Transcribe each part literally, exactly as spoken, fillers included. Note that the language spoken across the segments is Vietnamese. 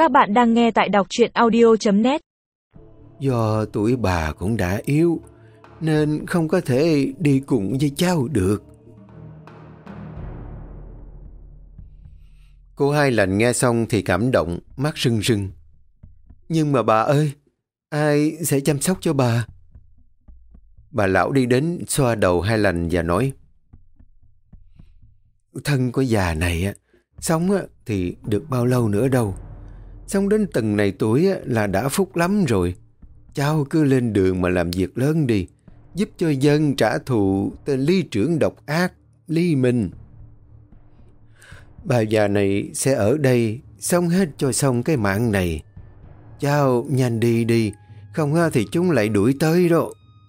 Các bạn đang nghe tại đọc truyện audio chấm net. Do tuổi bà cũng đã yếu nên không có thể đi cùng với cháu được. Cô Hai Lành nghe xong thì cảm động, mắt rưng rưng. Nhưng mà bà ơi, ai sẽ chăm sóc cho bà? Bà lão đi đến xoa đầu Hai Lành và nói: Thân của già này á, sống á, thì được bao lâu nữa đâu. Sống đến từng này tuổi á, là đã phúc lắm rồi. Cháu cứ lên đường mà làm việc lớn đi, giúp cho dân trả thù tên lý trưởng độc ác Lý Minh. Bà già này sẽ ở đây sống hết cho xong cái mạng này. Cháu nhanh đi đi, không thì chúng lại đuổi tới đó.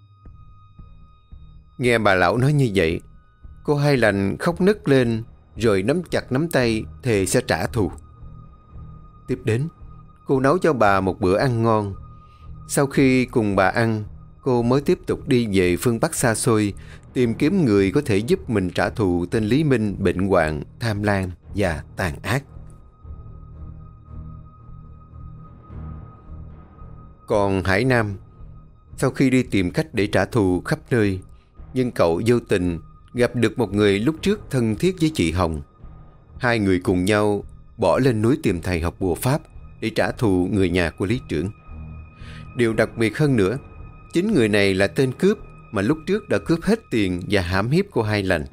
Nghe bà lão nói như vậy, cô Hai Lành khóc nức lên, rồi nắm chặt nắm tay thề sẽ trả thù. Tiếp đến, cô nấu cho bà một bữa ăn ngon. Sau khi cùng bà ăn, cô mới tiếp tục đi về phương Bắc xa xôi, tìm kiếm người có thể giúp mình trả thù tên Lý Minh bệnh hoạn, tham lam và tàn ác. Còn Hải Nam, sau khi đi tìm cách để trả thù khắp nơi, nhưng cậu vô tình gặp được một người lúc trước thân thiết với chị Hồng. Hai người cùng nhau bỏ lên núi tìm thầy học bùa pháp để trả thù người nhà của Lý trưởng. Điều đặc biệt hơn nữa, chính người này là tên cướp mà lúc trước đã cướp hết tiền và hãm hiếp cô Hai Lành.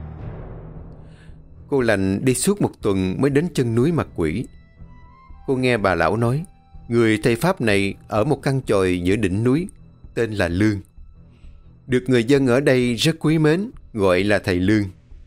Cô Lành đi suốt một tuần mới đến chân núi Mặt Quỷ. Cô nghe bà lão nói, người thầy pháp này ở một căn chòi giữa đỉnh núi, tên là Lương. Được người dân ở đây rất quý mến, gọi là thầy Lương.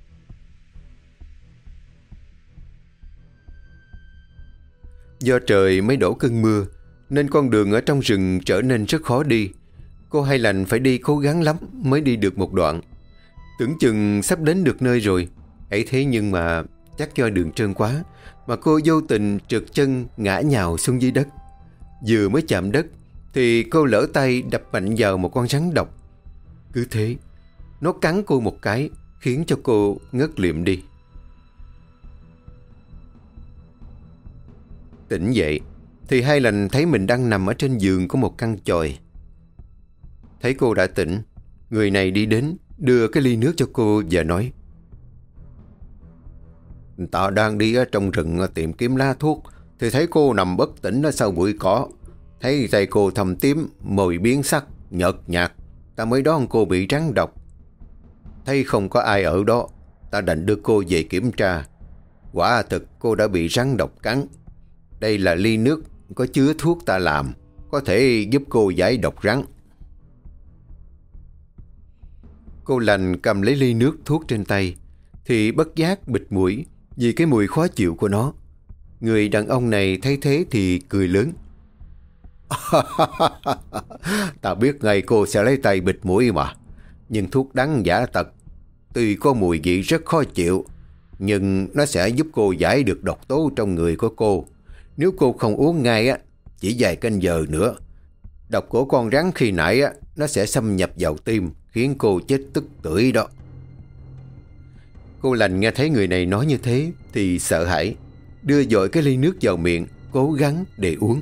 Do trời mới đổ cơn mưa, nên con đường ở trong rừng trở nên rất khó đi. Cô Hai Lành phải đi cố gắng lắm mới đi được một đoạn. Tưởng chừng sắp đến được nơi rồi. Ấy thế nhưng mà chắc do đường trơn quá mà cô vô tình trượt chân ngã nhào xuống dưới đất. Vừa mới chạm đất thì cô lỡ tay đập mạnh vào một con rắn độc. Cứ thế, nó cắn cô một cái, khiến cho cô ngất liệm đi. Tỉnh dậy thì Hai Lành thấy mình đang nằm ở trên giường của một căn chòi. Thấy cô đã tỉnh, người này đi đến đưa cái ly nước cho cô và nói: Ta đang đi ở trong rừng tìm kiếm lá thuốc thì thấy cô nằm bất tỉnh ở sau bụi cỏ. Thấy tay cô thâm tím, môi biến sắc, nhợt nhạt, ta mới đoán cô bị rắn độc. Thấy không có ai ở đó, ta đành đưa cô về kiểm tra. Quả thực cô đã bị rắn độc cắn. Đây là ly nước có chứa thuốc ta làm, có thể giúp cô giải độc rắn. Cô Lành cầm lấy ly nước thuốc trên tay thì bất giác bịt mũi vì cái mùi khó chịu của nó. Người đàn ông này thấy thế thì cười lớn. Ta biết ngay cô sẽ lấy tay bịt mũi mà. Nhưng thuốc đắng giả tật, tuy có mùi vị rất khó chịu, nhưng nó sẽ giúp cô giải được độc tố trong người của cô. Nếu cô không uống ngay á, chỉ vài canh giờ nữa, độc của con rắn khi nãy á, nó sẽ xâm nhập vào tim, khiến cô chết tức tưởi đó. Cô Lành nghe thấy người này nói như thế thì sợ hãi, đưa dội cái ly nước vào miệng, cố gắng để uống.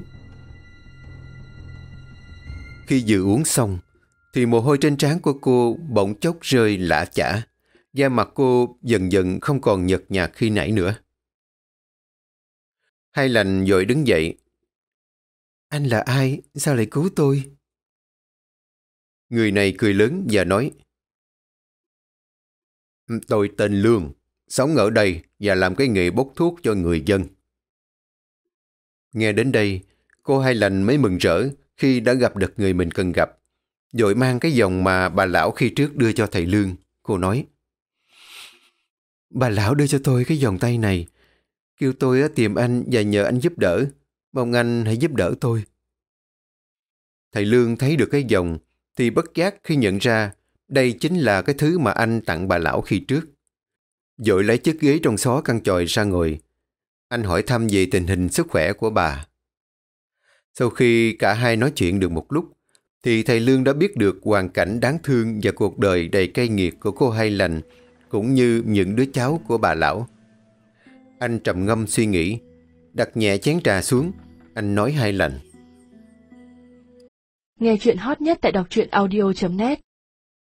Khi vừa uống xong thì mồ hôi trên trán của cô bỗng chốc rơi lã chã, da mặt cô dần dần không còn nhợt nhạt khi nãy nữa. Hai Lành vội đứng dậy. Anh là ai? Sao lại cứu tôi? Người này cười lớn và nói: Tôi tên Lương, sống ở đây và làm cái nghề bốc thuốc cho người dân. Nghe đến đây, cô Hai Lành mới mừng rỡ khi đã gặp được người mình cần gặp. Vội mang cái vòng mà bà lão khi trước đưa cho thầy Lương. Cô nói: Bà lão đưa cho tôi cái vòng tay này, kêu tôi tìm anh và nhờ anh giúp đỡ. Mong anh hãy giúp đỡ tôi. Thầy Lương thấy được cái vòng thì bất giác khi nhận ra đây chính là cái thứ mà anh tặng bà lão khi trước. Vội lấy chiếc ghế trong xó căn chòi ra ngồi. Anh hỏi thăm về tình hình sức khỏe của bà. Sau khi cả hai nói chuyện được một lúc thì thầy Lương đã biết được hoàn cảnh đáng thương và cuộc đời đầy cay nghiệt của cô Hai Lành, cũng như những đứa cháu của bà lão. Anh trầm ngâm suy nghĩ, đặt nhẹ chén trà xuống Anh nói hai lần. Nghe chuyện hot nhất tại đọc truyện audio chấm net.